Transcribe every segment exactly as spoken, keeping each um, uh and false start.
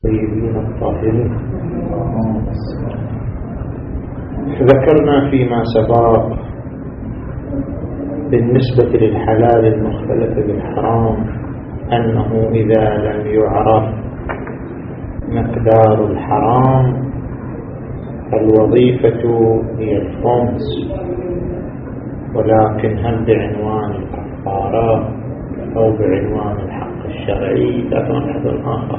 الطيبين الطاهرين. ذكرنا فيما سبق بالنسبة للحلال المختلط بالحرام أنه إذا لم يعرف مقدار الحرام الوظيفة هي الخمس، ولكن هل بعنوان الكفارة أو بعنوان الحق الشرعي ذات مبحث آخر.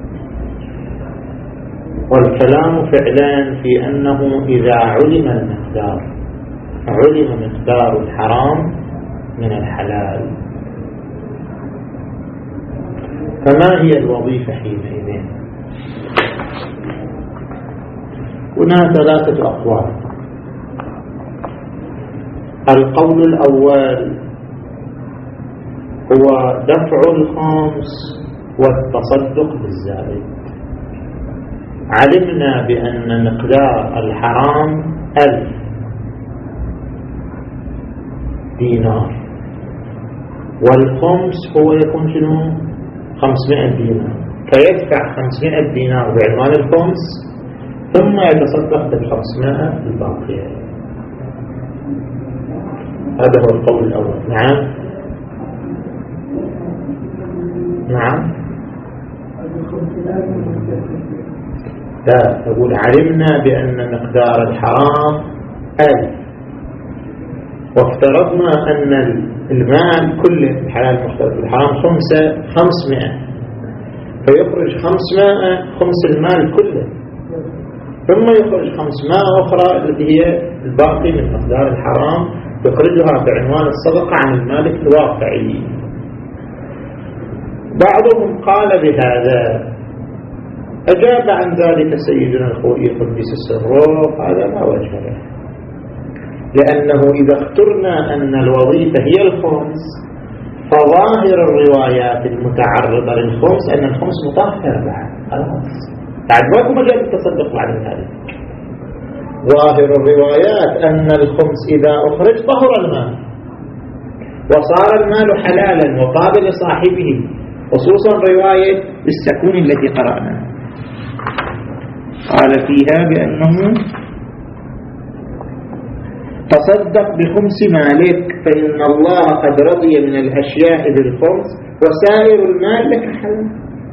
والكلام فعلا في أنه إذا علم المقدار علم مقدار الحرام من الحلال فما هي الوظيفة حينئذ؟ هنا ثلاثة أقوال. القول الأول هو دفع الخمس والتصدق بالزائد. علمنا بأن مقدار الحرام ألف دينار، والخمس هو يكون شنو؟ خمسمائة دينار، فيدفع خمسمائة دينار بعنوان الخمس ثم يتصدق بالخمسمائة الباقية. هذا هو القول الأول. نعم نعم لا، أقول علمنا بأن مقدار الحرام ألف، وافترضنا أن المال كله الحلال المختلط بالحرام خمسة خمسمائة، فيخرج خمسمائة خمس المال كله، ثم يخرج خمسمائة أخرى التي هي الباقي من مقدار الحرام يخرجها بعنوان الصدقة عن المالك الواقعي. بعضهم قال بهذا، أجاب عن ذلك سيدنا الخوئي قدس سره هذا ما وجه له، لأنه إذا اخترنا أن الوظيفة هي الخمس فظاهر الروايات المتعرضة للخمس أن الخمس مطهر بعد خلاص، بعد ما مجال التصدق بعد ذلك. ظاهر الروايات أن الخمس إذا أخرج طهر المال وصار المال حلالا وقابل لصاحبه، خصوصا رواية السكون التي قرأنا قال فيها بأنه تصدق بخمس مالك فإن الله قد رضي من الأشياء بالخمس وسائر المال لك حلال.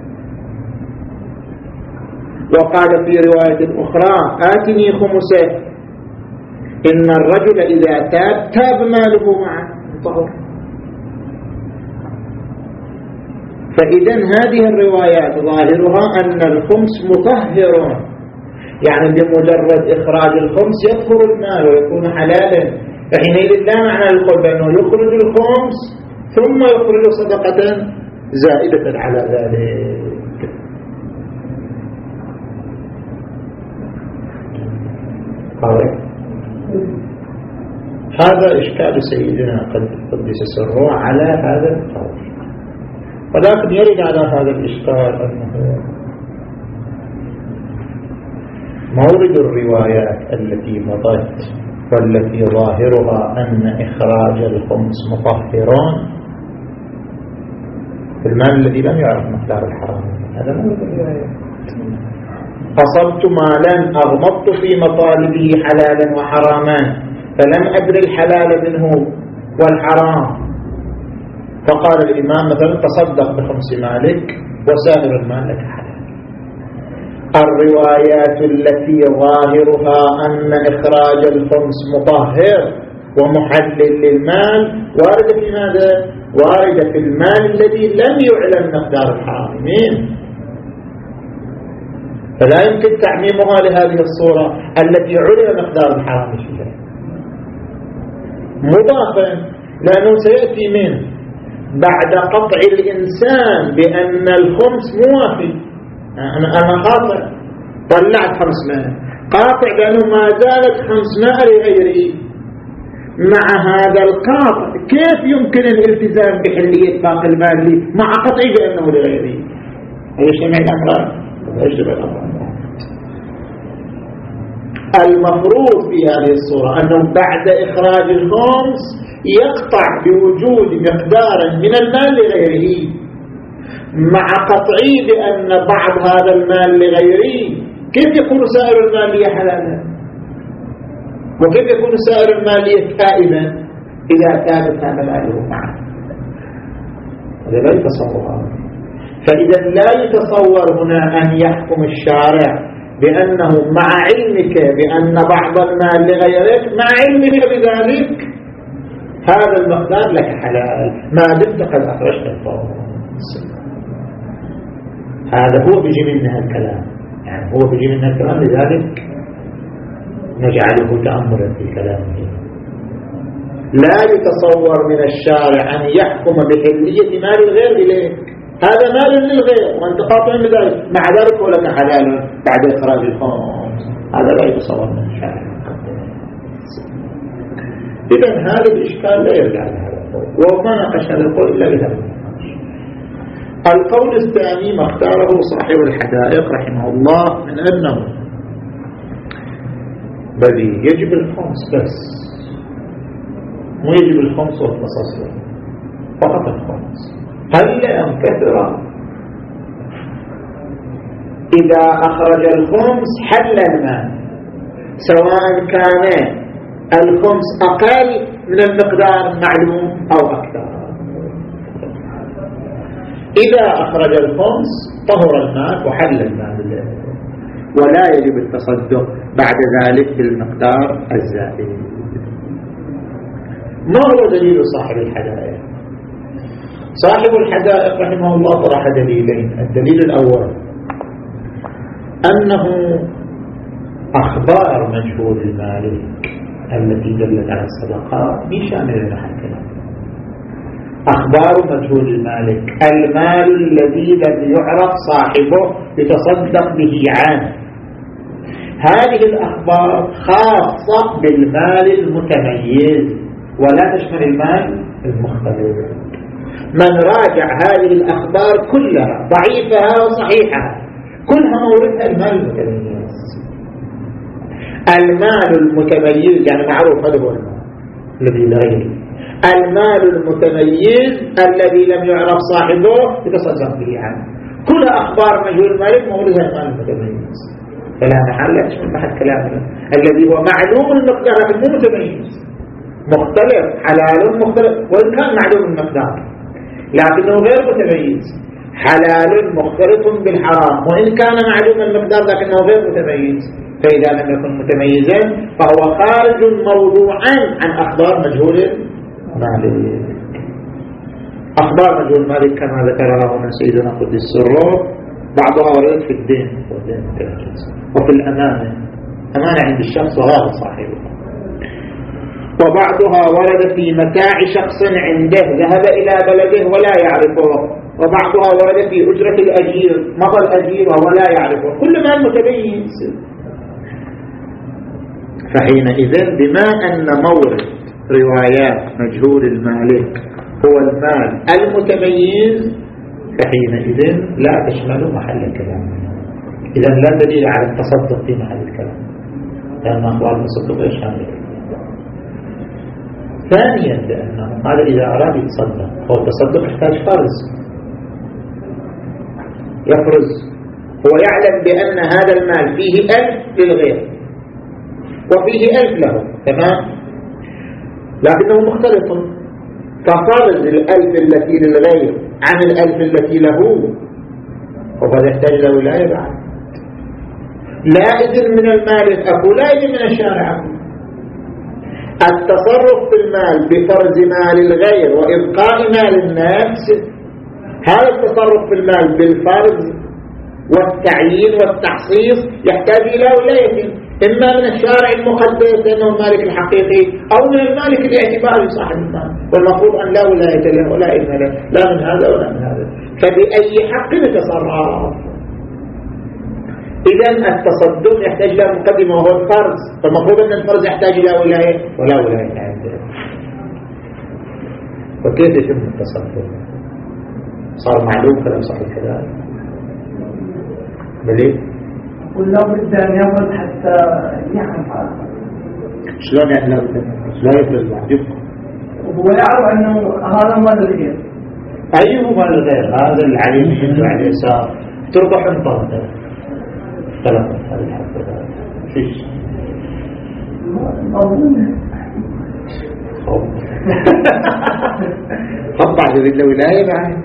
وقال في رواية أخرى آتني خمسه إن الرجل إذا تاب تاب ماله معه طهر. فإذا هذه الروايات ظاهرها أن الخمس مطهر، يعني بمجرد إخراج الخمس يطهر المال ويكون حلالا، فحينئذ لا معنى للقول بأنه يخرج الخمس ثم يخرج صدقة زائدة على ذلك. هذا إشكال سيدنا قدس سره على هذا القول، ولكن يرد على هذا الإشكال أنه مورد الروايات التي مضت والتي ظاهرها أن إخراج الخمس مطهرون في المال الذي لم يعرف مقدار الحرام. هذا مورد الروايات. أصبت مالا أغمضت في مطالبه حلالا وحراما فلم أدري الحلال منه والحرام، فقال الإمام مثلا تصدق بخمس مالك وسائر المال لك حلال. الروايات التي ظاهرها أن إخراج الخمس مطهر ومحلل للمال واردة في ماذا؟ واردة في المال الذي لم يعلم مقدار الحرام منه، فلا يمكن تعميمها لهذه الصورة التي علم مقدار الحرام فيها مضافا، لأنه سيأتي منه بعد قطع الإنسان بأن الخمس موافي. أنا أنا قاطع طلعت خمسمائة، قاطع بأنه ما زالت خمسمائة لغيري. مع هذا القاطع كيف يمكن الالتزام بحلية باقي المال لي مع قطعي بأنه لغيري؟ يجتمع الأمران يجتمع الأمران. المفروض في هذه الصورة أنه بعد إخراج الخمس يقطع بوجود مقدار من المال لغيره، مع قطعي بأن بعض هذا المال لغيري، كيف يكون سائر المال لي حلالا؟ وكيف يكون سائر المال لي تائبا إذا ثابت هذا ماله معه؟ هذا لا يتصور. فإذا لا يتصور هنا أن يحكم الشارع بأنه مع علمك بأن بعض المال لغيرك، مع علمك بذلك هذا المقدار لك حلال ما دمت قد أخرجت الفور. هذا هو بيجي منها الكلام، يعني هو بيجي منها الكلام، لذلك نجعله تأملا في كلامه. لا يتصور من الشارع أن يحكم بحلية مال الغير إليك، هذا مال للغير وأنت قاطع بذلك، مع ذلك هو لك حلال بعد إخراج الخمس. هذا لا يتصور من الشارع. إذن هذا الإشكال لا يرجع لهذا القول، وما ناقش هذا القول إلا بهذا النقاش. القول الثاني ما اختاره صاحب الحدائق رحمه الله من أنه بل يجب الخمس بس، مو يجب الخمس والتصصر فقط الخمس. هل أم كثرة؟ إذا أخرج الخمس حل المال، سواء كان الخمس أقل من المقدار المعلوم أو أكثر. إذا أخرج الخمس طهر المال وحل المال، ولا يجب التصدق بعد ذلك بالمقدار الزائد. ما هو دليل صاحب الحدائق؟ صاحب الحدائق رحمه الله طرح دليلين. الدليل الأول أنه أخبار مجهول المالك التي دلت على الصدقات مش شاملة لها الكلام. أخبار مجهول المالك المال الذي لم يعرف صاحبه يتصدق به عنه، هذه الأخبار خاصة بالمال المتميز ولا تشمل المال المختلف. من راجع هذه الأخبار كلها ضعيفها وصحيحها كلها موردها المال المتميز. المال المتميز يعني معروف هذا هو المال الذي لا غيره. المال المتميز الذي لم يعرف صاحبه يتصدق به عنه. كل أخبار مجهول المالك موردها المال المتميز، فلا محل يشمل محل كلامنا الذي هو معلوم المقدار لكن مو متميز، مختلف حلال مختلف وإن كان معلوم المقدار لكنه غير متميز، حلال مختلف بالحرام وإن كان معلوم المقدار لكنه غير متميز. فإذا لم يكن متميزا فهو خارج موضوعا عن أخبار مجهول المالك. أخبار مجهول المالك كما ذكرها هنا سيدنا قدس سره بعضها وردت في الدين وفي الأمانة، أمانة عند الشخص وغير صاحبه، وبعضها ورد في متاع شخص عنده ذهب إلى بلده ولا يعرفه، وبعضها ورد في أجرة الأجير مضى الأجير وهو لا يعرفه. كل ما متميز. فحينئذ بما أن مورد روايات مجهول المالك هو المال المتميز فحينئذ لا تشمل محل الكلام. إذن لا دليل على التصدق في محل الكلام لأن أخبار التصدق يشمل. ثانيا لأنه هذا إذا أراد يتصدق، هو التصدق يحتاج فرز يفرز، هو يعلم بأن هذا المال فيه ألف للغير وفيه ألف له، تمام، لكنه مختلف، ففرز الألف التي للغير عن الألف التي له وقد يحتاج إلى ولاية بعد. لا إذن من المال أكو، لا إذن من الشارع أكو. التصرف في المال بفرز مال الغير وإبقاء مال النفس، هذا التصرف في المال بالفرز والتعيين والتحصيص يحتاج إلى ولاية إما من الشارع المقدس لأنه المالك الحقيقي أو من المالك الاعتباري صاحب المال، والمفروض أن لا ولاية له ولا إذن له لا من هذا ولا من هذا، فبأي حق يتصرف. إذن التصدق يحتاج إلى مقدمة وهو الفرز، فالمفروض أن الفرز يحتاج إلى ولاية ولا ولاية عنده. وكيف يتم التصدق؟ صار معلوم كلام صحيح كذلك بليه؟ ولا بد أن يفرز حتى يعرف شلون يعني لا بد؟ لا يفرز بعد يبقى وهو يعرف أنه هذا مال الغير أيهما الغير؟ هذا العليم يشد على اليسار تربح انطلقت اختلفت هذه الحفظة فيش خط بعد ذي الولاية بعد.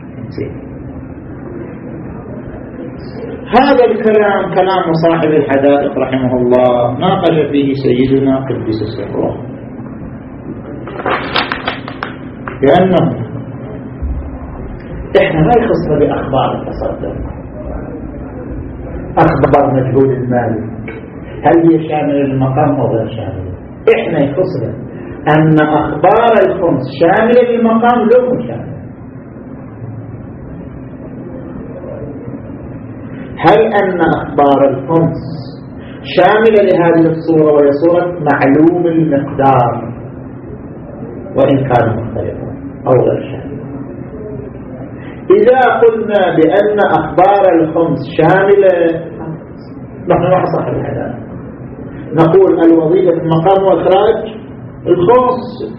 هذا الكلام كلام صاحب الحدائق رحمه الله ناقش فيه سيدنا قدس سره، لأنه إحنا ما يخصنا بأخبار التصدق، أخبار مجهول المال هل هي شامل المقام أو غير شامل؟ إحنا يخصنا أن أخبار الخمس شامل المقام لو شامل. هل أن أخبار الخمس شاملة لهذه الصورة وهي صورة معلوم المقدار وإن كان مختلفا أو غير شامل؟ إذا قلنا بأن أخبار الخمس شاملة نحن ما صاحب الحدائق نقول الوظيفة المقام وإخراج الخمس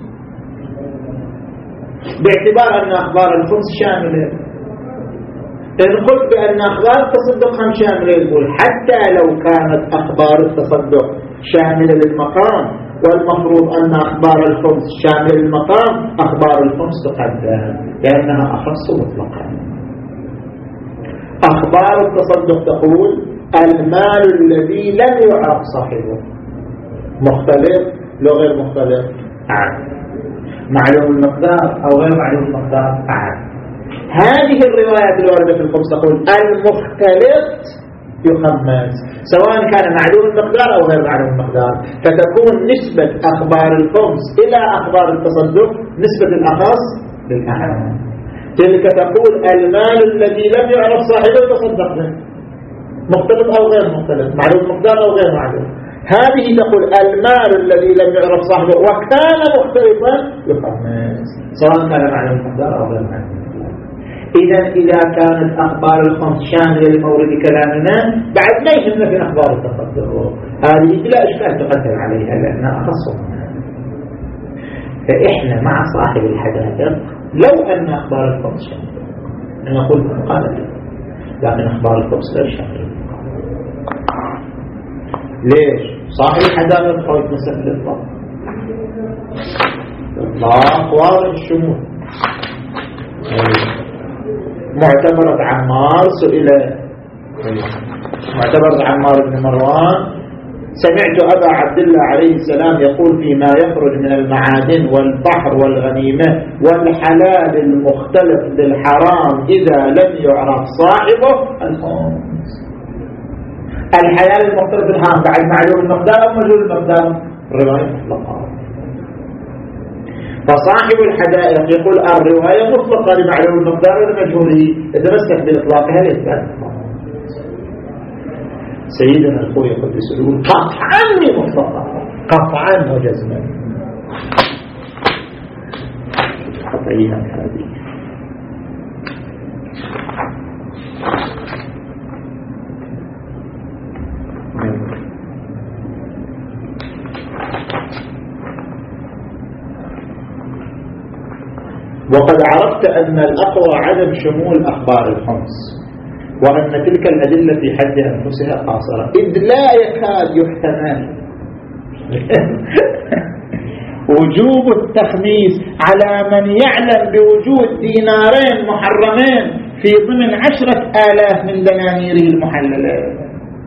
باعتبار أن أخبار الخمس شاملة. إن قلت بأن أخبار التصدق هم شاملة يقول حتى لو كانت أخبار التصدق شاملة للمقام والمفروض أن أخبار الخمس شاملة للمقام أخبار الخمس تقدم لأنها أخص مطلقا. أخبار التصدق تقول المال الذي لم يعرف صاحبه مختلف لو غير مختلف عاد، معلوم المقدار أو غير معلوم المقدار عاد. هذه الروايات الواردة في الخمس تقول المختلف يخمس سواء كان معلوم المقدار أو غير معلوم المقدار، فتكون نسبة أخبار الخمس إلى أخبار التصدق نسبة الأخص للأعم. تلك تقول المال الذي لم يعرف صاحبه يتصدق به مختلف أو غير مختلف، معلوم المقدار أو غير معلوم. هذه تقول المال الذي لم يعرف صاحبه وكان مختلفا يخمس سواء كان معلوم المقدار أو غير معلوم. إذا إذا كانت أخبار الخمس شاملة لمورد كلامنا بعد لا يهمنا في أخبار التصدق، هذه بلا إشكال تقدم عليها لأنها أخص منها. فإحنا مع صاحب الحدائق لو أن أخبار الخمس شاملة نقول مقالة، لكن أخبار الخمس غير شاملة. ليش؟ صاحب الحدائق قوي مسألة الإطلاق، الإطلاق واضح الشمول. معتبرة عمار سئل معتبرة عمار بن مروان سمعت أبا عبد الله عليه السلام يقول فيما يخرج من المعادن والبحر والغنيمة والحلال المختلف بالحرام إذا لم يعرف صاحبه الخمس. الحلال المختلف بالحرام بعد معلوم المقدار أو مجهول المقدار؟ الرواية مطلقة. فصاحب الحدائق يقول الرواية مطلقة لمعلوم المقدار والمجهولي يتمسك بإطلاقها لإثبات. سيدنا الخوي قدس يقول قطعا مطلقة قطعا وجزما قطعيا هذه. وقد عرفت أن الأقوى عدم شمول أخبار الخمس وأن تلك الأدلة في حد أنفسها قاصرة إذ لا يكاد يحتمل وجوب التخميس على من يعلم بوجود دينارين محرمين في ضمن عشرة آلاف من دنانيره المحللة.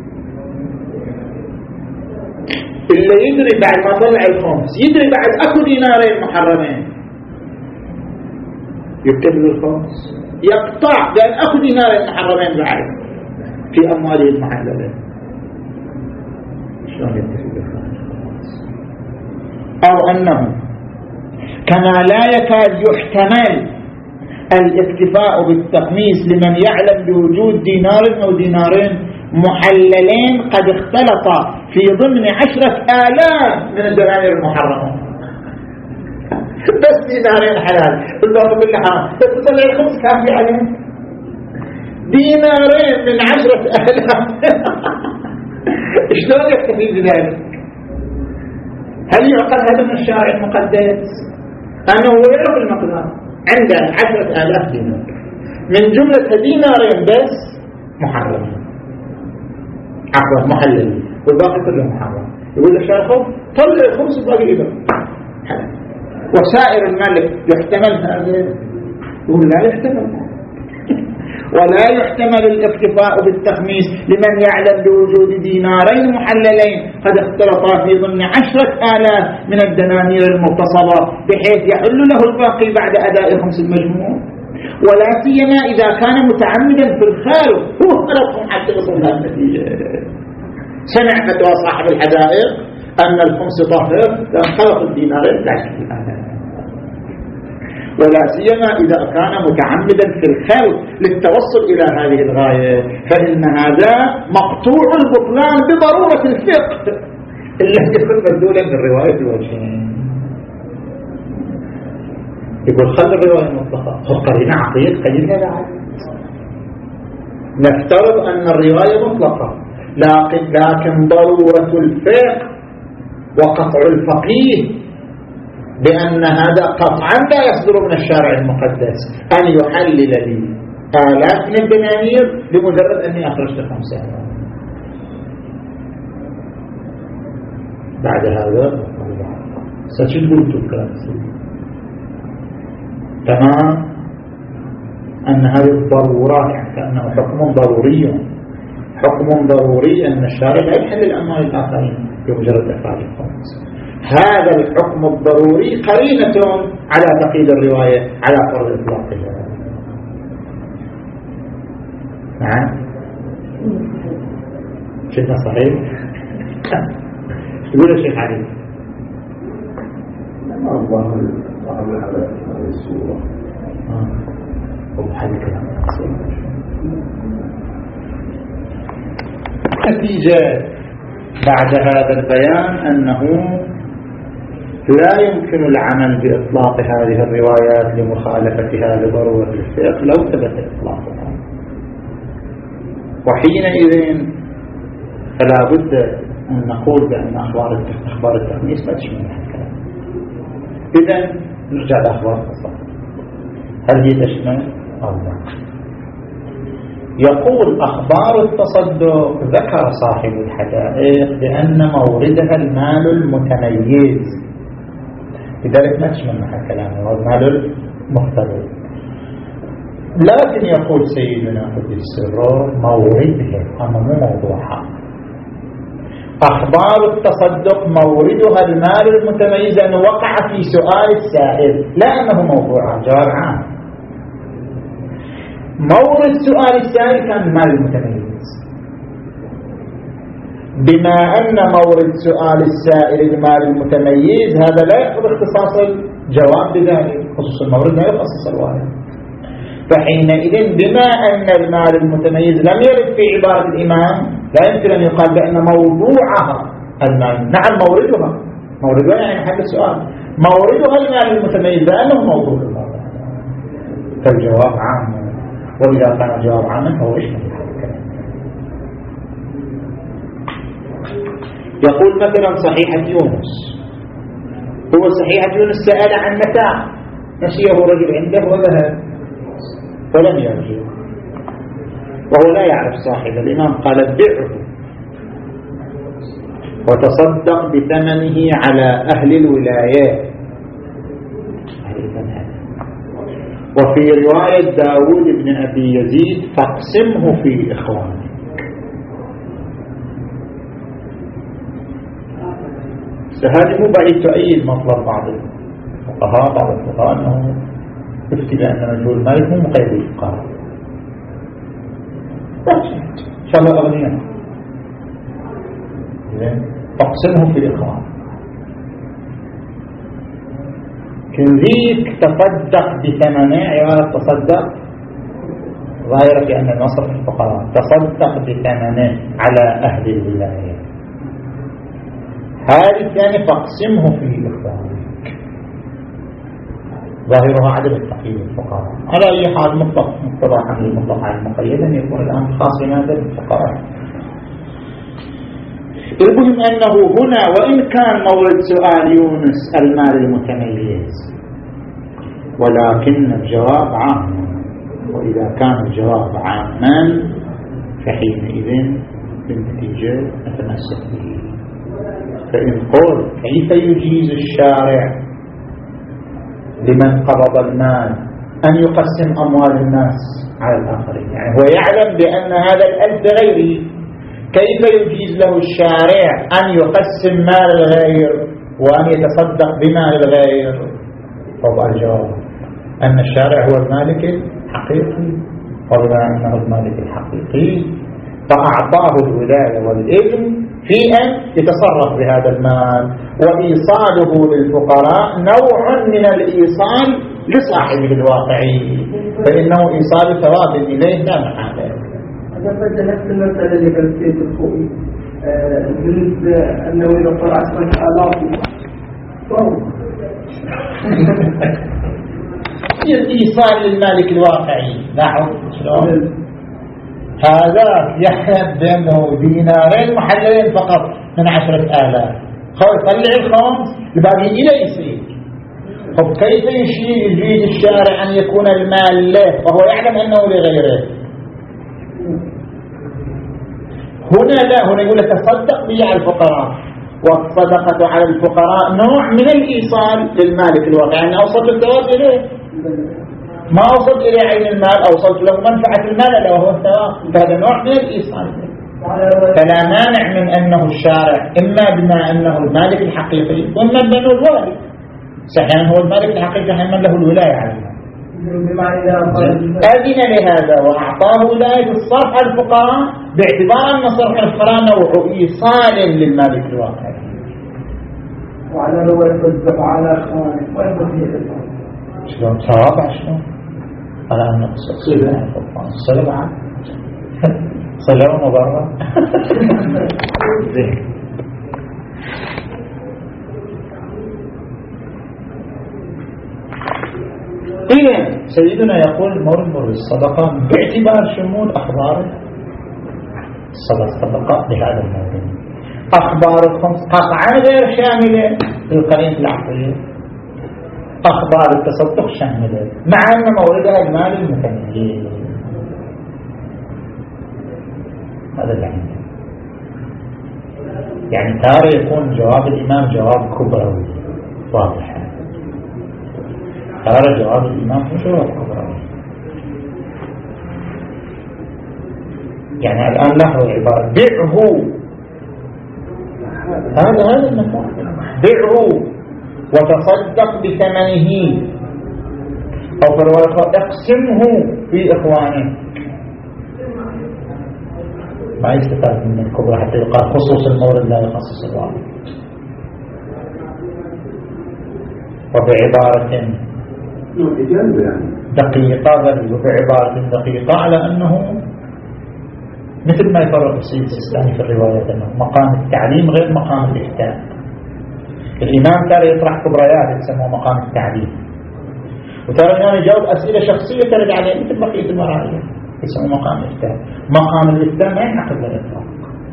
اللي يدري بعد ما طلع الخمس يدري بعد أكو دينارين محرمين يكتب له الخمس يقطع بأن أخذ دينار محرمين بعد في أمواله المحللة. شلون يكتب الخمس؟ أو أنه كما لا يكاد يحتمل الاكتفاء بالتخميس لمن يعلم بوجود دينار أو دينارين محللين قد اختلط في ضمن عشرة آلاف من الدنانير المحرمة بس دينارين حلال بالله بالله حرام بس تطلع الخمس كافي عليه دينارين من عشرة آلاف شلون يكتفي بذلك؟ هل يعقل هذا من الشارع المقدس أنه هو يعرف المقدار عنده عشرة آلاف دينار، من جملة دينارين بس محرم، عفوا محلل، والباقي كله محرم. يقول للشيخ طلع الخمس الباقي إذا وسائر المال يحتمل هذا، يقول لا يحتمل، ولا يحتمل الاكتفاء بالتخميس لمن يعلم بوجود دينارين محللين قد اختلطا في ضمن عشرة آلاف من الدنانير المغتصبة بحيث يحل له الباقي بعد أداء خمس المجموع، ولا سيما إذا كان متعمدا في الخارج هو خلقهم حتى يصل لها النتيجة. سمع فتوى صاحب الحدائق أن الخمس طاهر لأن خلق الدينارين لا شيء، ولا سيما إذا كان متعمدا في الخلق للتوصل إلى هذه الغاية، فإن هذا مقطوع البطلان بضرورة الفقه التي يكون مبذولا بالرواية الوجهين. يقول خل الرواية مطلقة، قرينا عقيد قيدنا بعد، نفترض أن الرواية مطلقة، لكن, لكن ضرورة الفقه وقطع الفقيه بأن هذا قطعا لا يصدر من الشارع المقدس أن يحلل لي آلاف من الدنانير لمجرد أني أخرجت خمسة آلاف. بعد هذا سأشد قلت الكلام تمام أن هذه الضرورات كأنه حكم ضروري، حكم ضروري أن الشارع لا يحل الأموال الآخرين بمجرد إخراج الخمس. هذا الحكم الضروري قرينة على تقييد الرواية على فرض إطلاقها. نعم شيخنا صحيح. يقول الشيخ علي الله تعالى على هذه الصورة وبحل كلام نتيجة بعد هذا البيان أنه لا يمكن العمل بإطلاق هذه الروايات لمخالفتها لضرورة الفقه لو ثبت إطلاقها، وحينئذ فلا بد أن نقول بأن أخبار أخبار التخميس ما تشمل الكلام. إذن نرجع لأخبار التصدق، هل هي تشمل أو لا؟ يقول أخبار التصدق ذكر صاحب الحدائق بأن موردها المال المتميز، لذلك ما تشمل محل كلامه هو المال المختلف. لكن يقول سيدنا قدس سره موردها أما مو موضوعها. أخبار التصدق موردها المال المتميز أنه وقع في سؤال السائل لا أنه موضوعها، جواب عام. مورد سؤال السائل كان المال المتميز، بما أن مورد سؤال السائل المال المتميز هذا لا يأخذ اختصاص الجواب بذلك، خصوص المورد لا يخصص الوالد. فحينئذ بما أن المال المتميز لم يرد في عبارة الإمام لا يمكن أن يقال بأن موضوعها المال. نعم موردها، موردها يعني محل السؤال، موردها المال المتميز لأنه موضوع المال، فالجواب عام، وإذا كان الجواب عاما فهو يشمل الكلام. يقول مثلا صحيحة يونس، هو صحيحة يونس سأل عن متاع نسيه رجل عنده وذهب ولم يرجع، وهو لا يعرف صاحب. الإمام قال بيعه وتصدق بثمنه على أهل الولايات. وفي رواية داود بن أبي يزيد فاقسمه في إخوانه. هذه مو بعيد تؤيد مطلب بعض الفقهاء بعض الفقهاء أنه يفتي بأن مجهول المالك مو مقيد بالفقهاء، إن شاء الله أغنياء فاقسمه في إخوانه. كذلك تصدق بثمنه، عبارة تصدق ظاهرة في أن المصرف الفقراء، تصدق بثمنه على أهل الولاية. هذه الثانية فاقسمه في إخوانك، ظاهرها عدم التقييد الفقراء. على أي حال مطلق مقتضى حمل المطلق على المقيد أن يكون الآن خاص بهذا الفقراء. المهم أنه هنا وإن كان مورد سؤال يونس المال المتميز، ولكن الجواب عام، وإذا كان الجواب عاما فحينئذ بالنتيجة نتمسك به. فإن قل كيف يجيز الشارع لمن قبض المال أن يقسم أموال الناس على الآخرين، يعني هو يعلم بأن هذا الألف غيره، كيف يجيز له الشارع أن يقسم مال الغير وأن يتصدق بمال الغير؟ طبعا الجواب أن الشارع هو المالك الحقيقي، وبما أنه المالك الحقيقي فأعطاه الولاية والإذن في أن يتصرف بهذا المال، وإيصاله للفقراء نوع من الإيصال لصاحبه الواقعي، فإنه إيصال ثواب إليه لا محالة. أنا بدأ نفس المسألة اللي قلت فيه الخوي بالنسبة أنه إذا صار عشرة آلاف فوق إيصال للمالك الواقعي. لاحظ شلون هذا يحلم بأنه دينارين محللين فقط من عشرة آلاف، خلاص طلع الخمس الباقي إليه يصير. طب كيف يجيد الشارع أن يكون المال له وهو يعلم أنه لغيره؟ هنا لا، هنا يقول تصدق به على الفقراء، والصدقة على الفقراء نوع من الإيصال للمالك الواقع، يعني أوصلت الثواب إليه، ما أوصلت إلى عين المال، أوصلت له منفعة المال له هو الثواب، فهذا نوع من الإيصال. فلا مانع من أنه الشارع إما بما أنه المالك الحقيقي وإما بأنه الوالي، صحيح هو المالك الحقيقي من له الولاية عليه، أذن لهذا وأعطاه ولاية الصرف على الفقراء باعتبار أن صرف الفقراء نوع إيصال للمالك الواقعي. وعلى رواية الزبع على أخوانه وين بقية شلون ثواب شلون على أن صلة صلة بعد صلة مبرر. إذن سيدنا يقول مورد مورد الصدقة باعتبار شمول أخبار الصدقة بهذا الموضوع. أخبار الخمس قطعا غير شاملة للقرينة العقلية، أخبار التصدق شاملة مع أن موردها المال المتنين. هذا يعني يعني تارة يكون جواب الإمام جواب كبروي واضح، تارة جواب الإمام مش جواب كبروي. يعني الآن له عبارة بيعه، هذا هذا المثال، بيعه وتصدق بثمنه، أو في الرواية اقسمه في إخوانه. ما يستفاد من الكبرى حتى يقال خصوص المورد لا يخصص الوارد. وبعبارة دقيقة وبعبارة دقيقة على أنه مثل ما يفرق السيد السيستاني في الروايات أنه مقام التعليم غير مقام الإفتاء. الإمام ترى يطرح كبريات يسموه مقام التعليم، وترى الإمام يجاوب أسئلة شخصية ترد عليه مثل بقية المراجع يسموه مقام الإفتاء. مقام الإفتاء ما ينعقد بالإطلاق،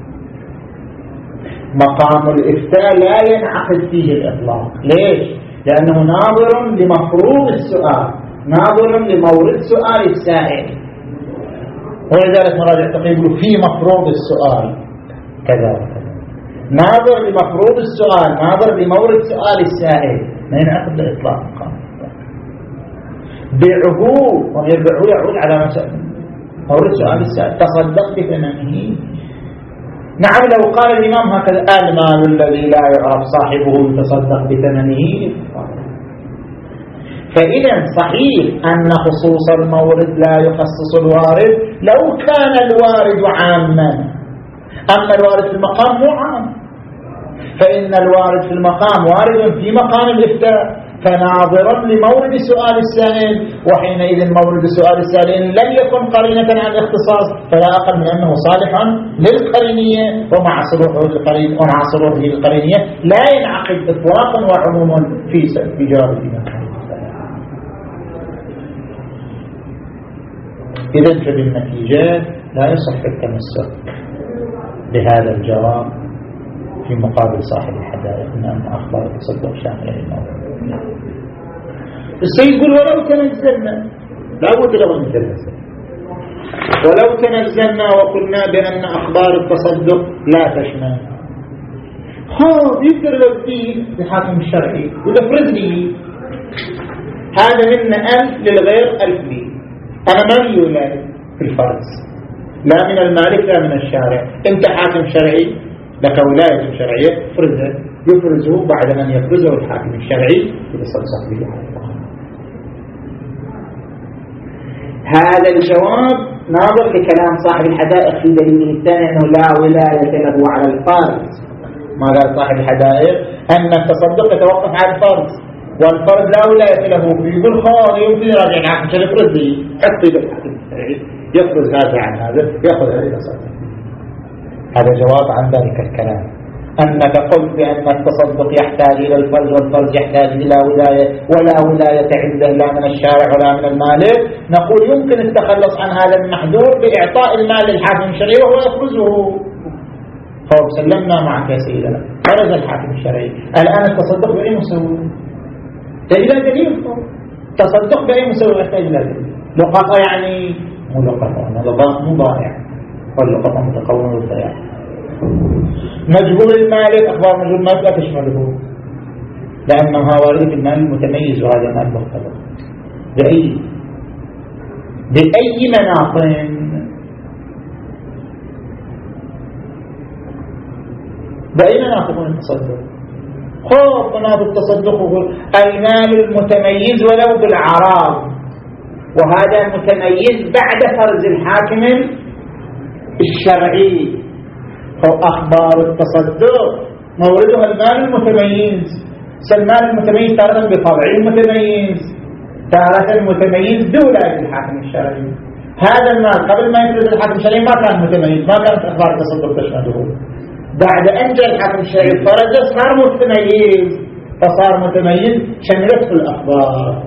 مقام الإفتاء لا ينعقد فيه الإطلاق. ليش؟ لأنه ناظر لمفروض السؤال، ناظر لمورد سؤال السائل، ولذلك مراجع تقول في مفروض السؤال كذا وكذا، ناظر لمفروض السؤال، ناظر لمورد سؤال السائل، ما ينعقد بالإطلاق. بعهود ويرجعوا يعود على مورد سؤال السائل، تصدق بثمنه. نعم لو قال الإمام هكذا المال الذي لا يعرف صاحبه يتصدق بثمنه، فإذا صحيح أن خصوص المورد لا يخصص الوارد لو كان الوارد عاما، أما الوارد في المقام مو عام، فإن الوارد في المقام وارد في مقام الإفتاء، فناظرا لمورد سؤال السائل، وحينئذ مورد سؤال السائل إن لم يكن قرينة عن الاختصاص فلا أقل من أنه صالح للقرينية، ومع صروحه القرين ومع صروحه القرينية لا ينعقد إطلاقا وعموما في في جواب الإمام. إذن فبالنتيجة لا يصح التمسك بهذا الجواب في مقابل صاحب الحدائق من أن أخبار التصدق شاملة للموضوع. السيد يقول ولو تنزلنا، لا بد لو نتنزل، ولو تنزلنا وقلنا بأن أخبار التصدق لا تشمل، ها يقدر يوديه الحاكم الشرعي ويفرض لي هذا منا ألف للغير ألف لي، أنا ما لي ولاية في الفرز، لا من المالك لا من الشارع، أنت حاكم شرعي لك ولاية شرعية فرزه، يفرزه بعد أن يفرزه الحاكم الشرعي يتصدق به على الفقراء. هذا الجواب ناظر لكلام صاحب الحدائق في دليله الثاني أنه لا ولاية له على الفرز. ما قال صاحب الحدائق؟ أن التصدق يتوقف على الفرز، والفرز لا ولاية له فيه، يقول خلاص يمكن يراجع الحاكم الشرعي يفرز لي، حطي بالحاكم الشرعي يفرز هذا عن هذا يأخذ هذا يتصدق. هذا جواب عن ذلك الكلام، أنك قلت بأن التصدق يحتاج إلى الفرز والفرز يحتاج إلى ولاية، ولا ولاية عنده لا من الشارع ولا من المالك. نقول يمكن التخلص عن هذا المحذور بإعطاء المال للحاكم الشرعي وهو يفرزه. خب سلمنا معك يا سيدنا، فرز الحاكم الشرعي، الآن التصدق بأي مسوي؟ إلى دليل. تصدق بأي مسوي يحتاج إلى دليل. لقطة يعني مو لقطة، لقطة مو ضائع، واللقطة متقومة بالضياع. مجهول المالك، أخبار مجهول المالك لا تشمله، لأنها واردة في المال المتميز وهذا المال مختلف. بأي بأي مناط؟ بأي مناط يكون التصدق؟ خوف مناط التصدق المال المتميز ولو بالعراض، وهذا متميز بعد فرز الحاكم الشرعي. أخبار التصدق موردها المال المتميز، المال المتميز تارة بطبعه المتميز، تارة المتميز بولاية الحاكم الشرعي. هذا المال قبل ما يفرز الحاكم الشرعي ما كان متميز، ما كانت أخبار التصدق تشمله. بعد أن جاء الحاكم الشرعي فرز صار متميز، فصار متميز شملته الأخبار.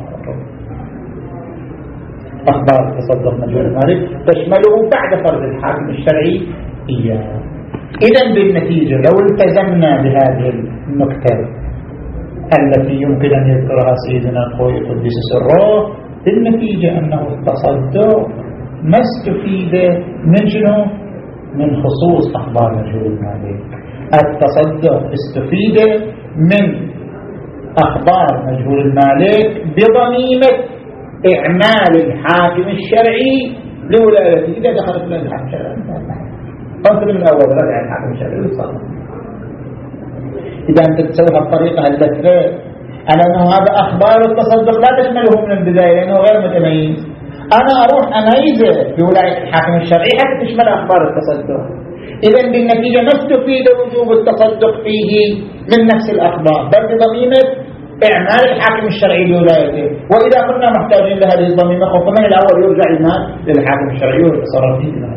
أخبار التصدق مجهول المالك تشمله بعد فرز الحاكم الشرعي إياه. إذن بالنتيجة لو التزمنا بهذه النكتة التي يمكن أن يذكرها سيدنا الخوي قدس سره، بالنتيجة أنه التصدق ما استفيد من شنو؟ من خصوص أخبار مجهول المالك. التصدق استفيد من أخبار مجهول المالك بضميمة إعمال الحاكم الشرعي لولايته. إذا دخلت ولاية الحاكم الشرعي قلت من الأول رجع الحاكم الشرعي ويصدق. إذا أنت تسوي هالطريقة اللفة على أنه هذا أخبار التصدق لا تشمله من البداية لأنه غير متميز، أنا أروح أميزه بولاية الحاكم الشرعي حتى تشمل أخبار التصدق. إذن بالنتيجة ما استفيد وجوب التصدق فيه من نفس الأخبار بل بضميمة إعمال الحاكم الشرعي لولايته. وإذا كنا محتاجين لهذه الضميمة خوفا من الأول يرجع المال للحاكم الشرعي ويتصرف فيه.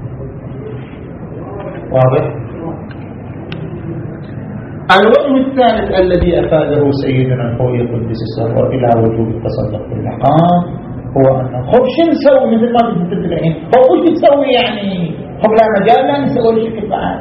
واضح؟ الوجه الثالث الذي أفاده سيدنا الخوي قدس سره إلى وجوب التصدق بالمقام هو أنه خب شو نسوي مثل ما تقول الحين؟ خب وش تسوي يعني؟ خب لا مجال لا نسوي شيء بعد،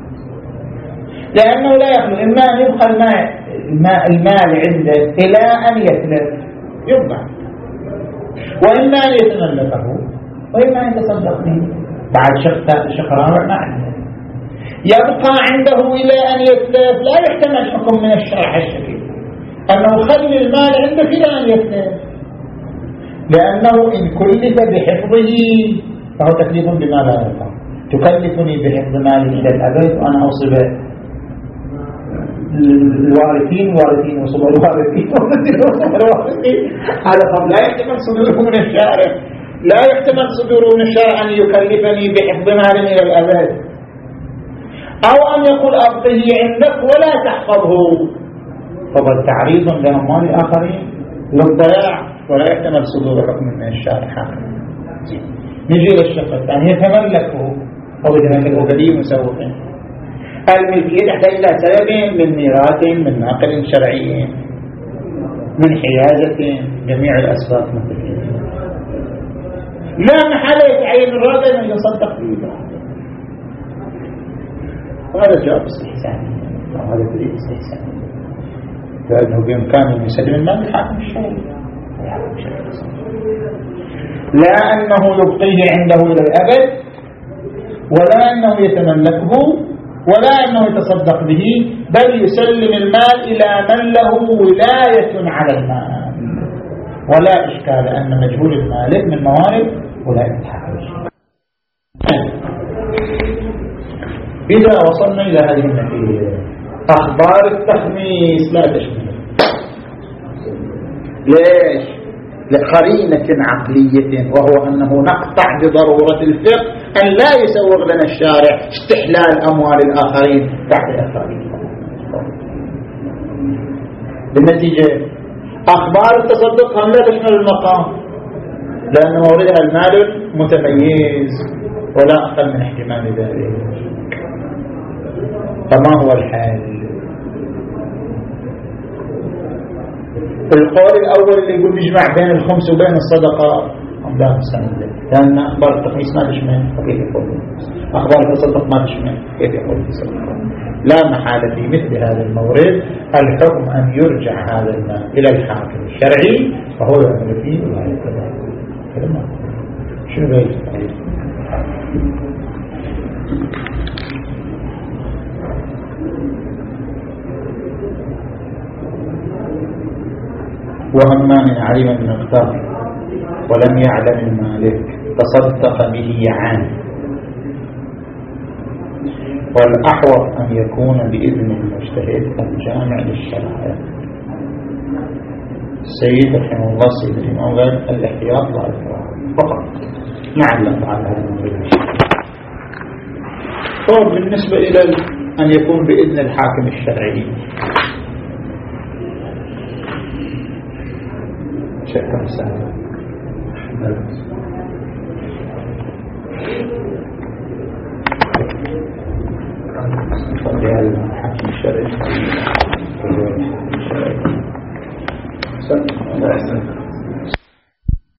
لأنه لا يخلو إما أن يبقى المال, المال عنده إلى أن يتلف يبقى، وإما أن يتملكه، وإما أن يتصدق به بعد شق شقرار ما عنده، يبقى عنده إلى أن يتلف. لا يحتمل حكم من الشرع الشديد أنه خلي المال عندك إلى أن يتلف، لأنه إن كلف بحفظه فهو تكليف بما لا يقع. تكلفني بحفظ مالي إلى الأبد وأنا أوصل الوارثين وارثين وصل الوارثين وصل الوارثين، هذا طب لا يحتمل صدوره من الشارع، لا يحتمل صدوره من الشارع أن يكلفني بحفظ مالي إلى الأبد، أو أن يقول أبقه عندك ولا تحفظه، فهو تعريض لأموال الآخرين للضياع ولا يحتمل صدور حكم من الشارع. نجي للشق الثاني يتملكه أو يتملكه قديم مسوق. الملكية تحتاج إلى سبب من ميراث من ناقل شرعي من حيازة، جميع الأسباب مختلفة، لا محل يتعين الراجل أن يصدق فيه. وهذا جواب استحساني، وهذا دليل استحساني، لأنه بإمكانه يسلم المال الحاكم الشرعي الحاكم الشرعي لا أنه يبقيه عنده إلى الأبد ولا أنه يتملكه ولا أنه يتصدق به، بل يسلم المال إلى من له ولاية على المال، ولا إشكال أن مجهول المالك من موارد ولاية الحاكم الشرعي. إذا وصلنا إلى هذه النتيجة أخبار التخميس لا تشمل. ليش؟ لقرينة عقلية، وهو أنه نقطع بضرورة الفقه أن لا يسوغ لنا الشارع استحلال أموال الآخرين تحت أثارهم. بالنتيجة أخبار التصدق هم لا تشمل المقام، لأن موردها المال متميز ولا أقل من احتمال ذلك. فما هو الحال؟ القول الأول اللي يقول نجمع بين الخمس وبين الصدقة لا مستند، لأن أخبار التخميس ما تشمل، فكيف يقول أخبار التصدق ما تشمل، كيف يقول التصدق؟ لا محالة في مثل هذا المورد الحكم أن يرجع هذا المال إلى الحاكم الشرعي فهو يعمل فيه ولا يتبع. شنو بيجي؟ وأما من علم المقدار ولم يعلم المالك تصدق به عنه، والأحوط أن يكون بإذن المجتهد الجامع للشرائع. السيد رحمه الله سيد الإمام قال الاحتياط لا إكراه فقط، نعلم على هذا الموضوع. هو بالنسبة إلى أن يكون بإذن الحاكم الشرعي شكرا سهلا فضل الحاكم الشرعي الشرعي